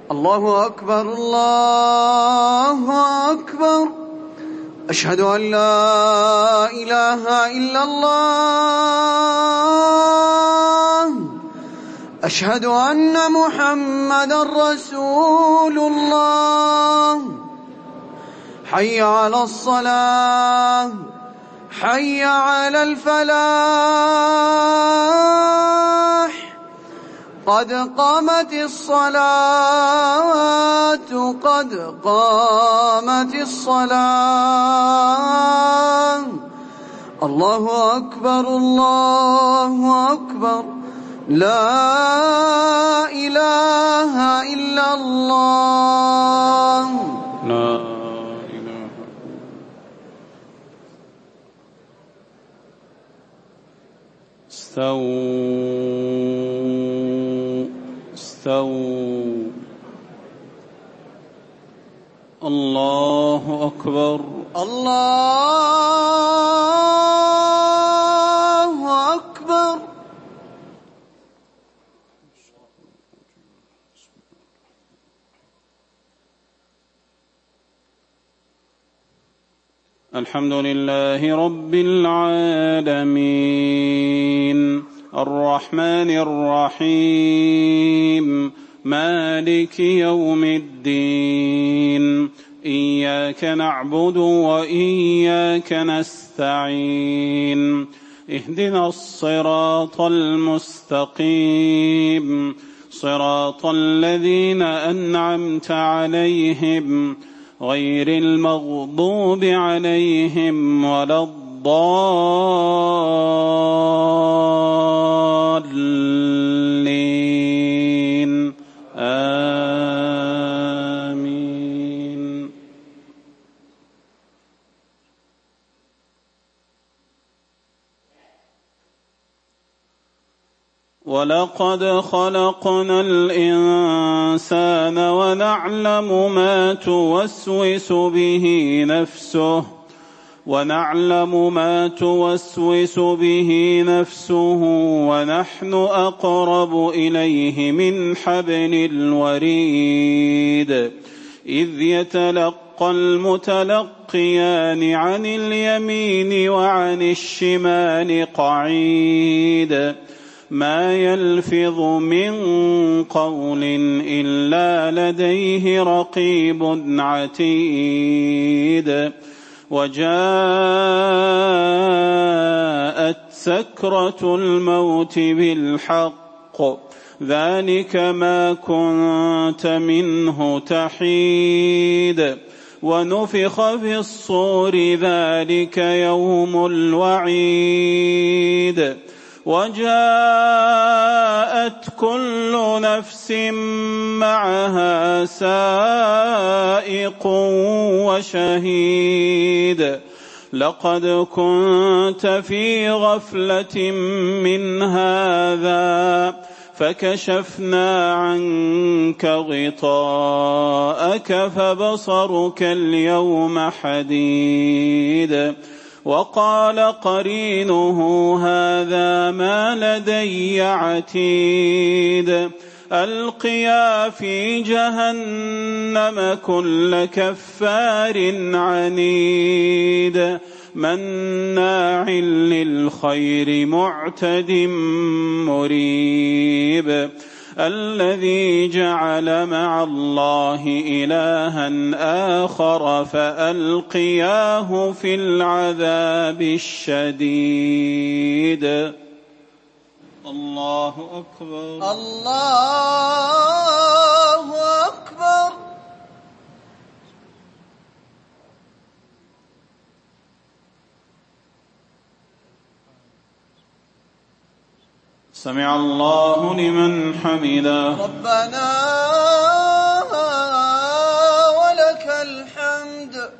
الله أكبر الله أكبر. أشهد أن لا إله إلا الله. أشهد أن محمدا رسول الله. حي على الصلاة، حي على الفلاح، قد قامت الصلاة، قد قامت الصلاة. الله أكبر الله أكبر. لا إله إلا الله. لا إله. استووا. الله أكبر الله أكبر. الحمد لله رب العالمين الرحمن الرحيم مالك يوم الدين. إياك نعبد وإياك نستعين. اهدنا الصراط المستقيم صراط الذين أنعمت عليهم غير المغضوب عليهم ولا الضالين. آمين. ولقد خلقنا الإنسان ونعلم ما توسوس به نفسه ونحن أقرب إليه من حبل الوريد. إذ يتلقى المتلقيان عن اليمين وعن الشمال قعيد. ما يلفظ من قول إلا لديه رقيب عتيد. وجاءت سكرة الموت بالحق ذلك ما كنت منه تحيد. ونفخ في الصور ذلك يوم الوعيد. وجاءت كل نفس معها سائق وشهيد. لقد كنت في غفلة من هذا فكشفنا عنك غطاءك فبصرك اليوم حديد. وقال قرينه هذا ما لدي عتيد. ألقيا في جهنم كل كفار عنيد مناع للخير معتد مريب. الذي جعل مع الله إلها آخر فألقياه في العذاب الشديد. الله أكبر الله أكبر. سمع الله لمن حمده. ربنا ولك الحمد.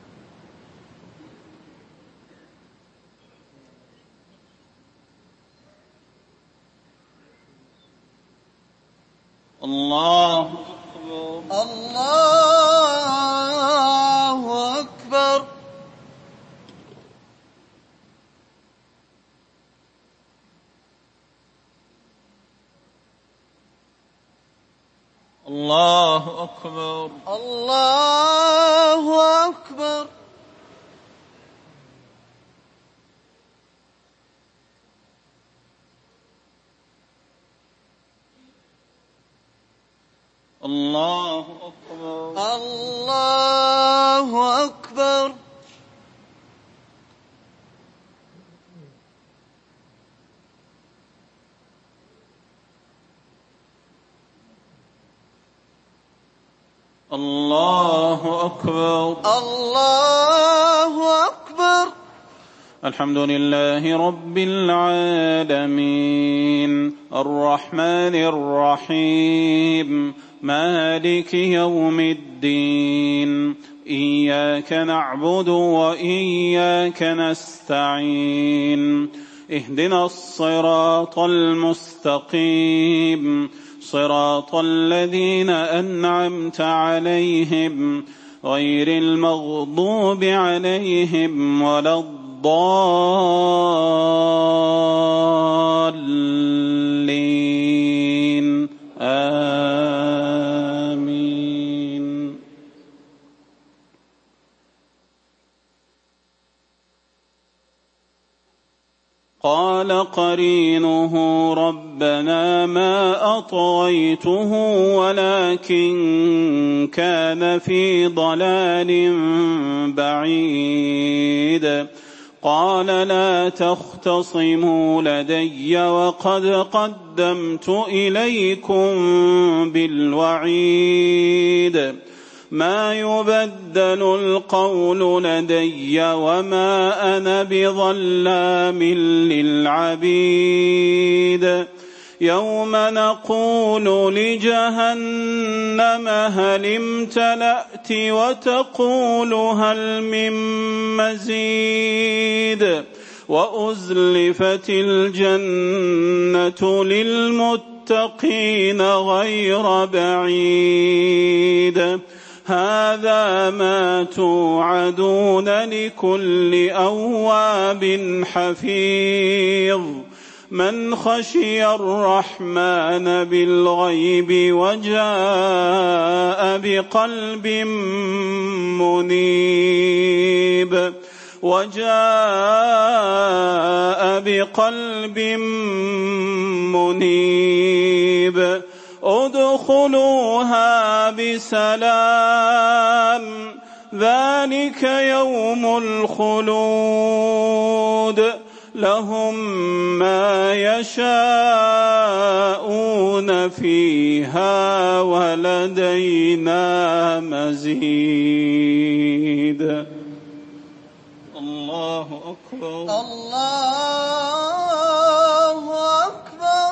الله أكبر الله أكبر. الله أكبر. الله أكبر. الله أكبر. الله أكبر. الله أكبر. الله أكبر. الحمد لله رب العالمين الرحمن الرحيم مالك يوم الدين إياك نعبد وإياك نستعين اهدنا الصراط المستقيم صراط الذين أنعمت عليهم غير المغضوب عليهم ولا الضالين آمين. قال قرينه ربنا ما أطغيته ولكن كان في ضلال بعيد قال لا تختصموا لدي وقد قدمت إليكم بالوعيد ما يبدل القول لدي وما أنا بظلام للعبيد يوم نقول لجهنم هل امتلأت وتقول هل من مزيد وأزلفت الجنة للمتقين غير بعيد هذا ما توعدون لكل أواب حفيظ من خشي الرحمن بالغيب وجاء بقلب منيب ادخلوها بسلام ذلك يوم الخلود لهم ما يشاءون فيها ولدينا مزيد. الله أكبر. الله أكبر.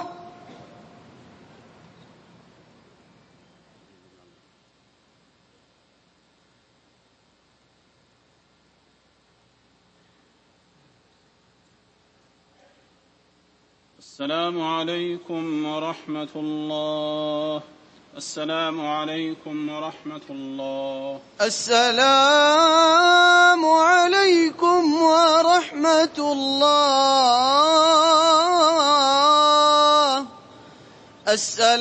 السلام عليكم ورحمة الله. السلام عليكم ورحمة الله. السلام عليكم ورحمة الله.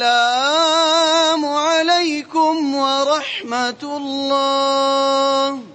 السلام عليكم ورحمة الله.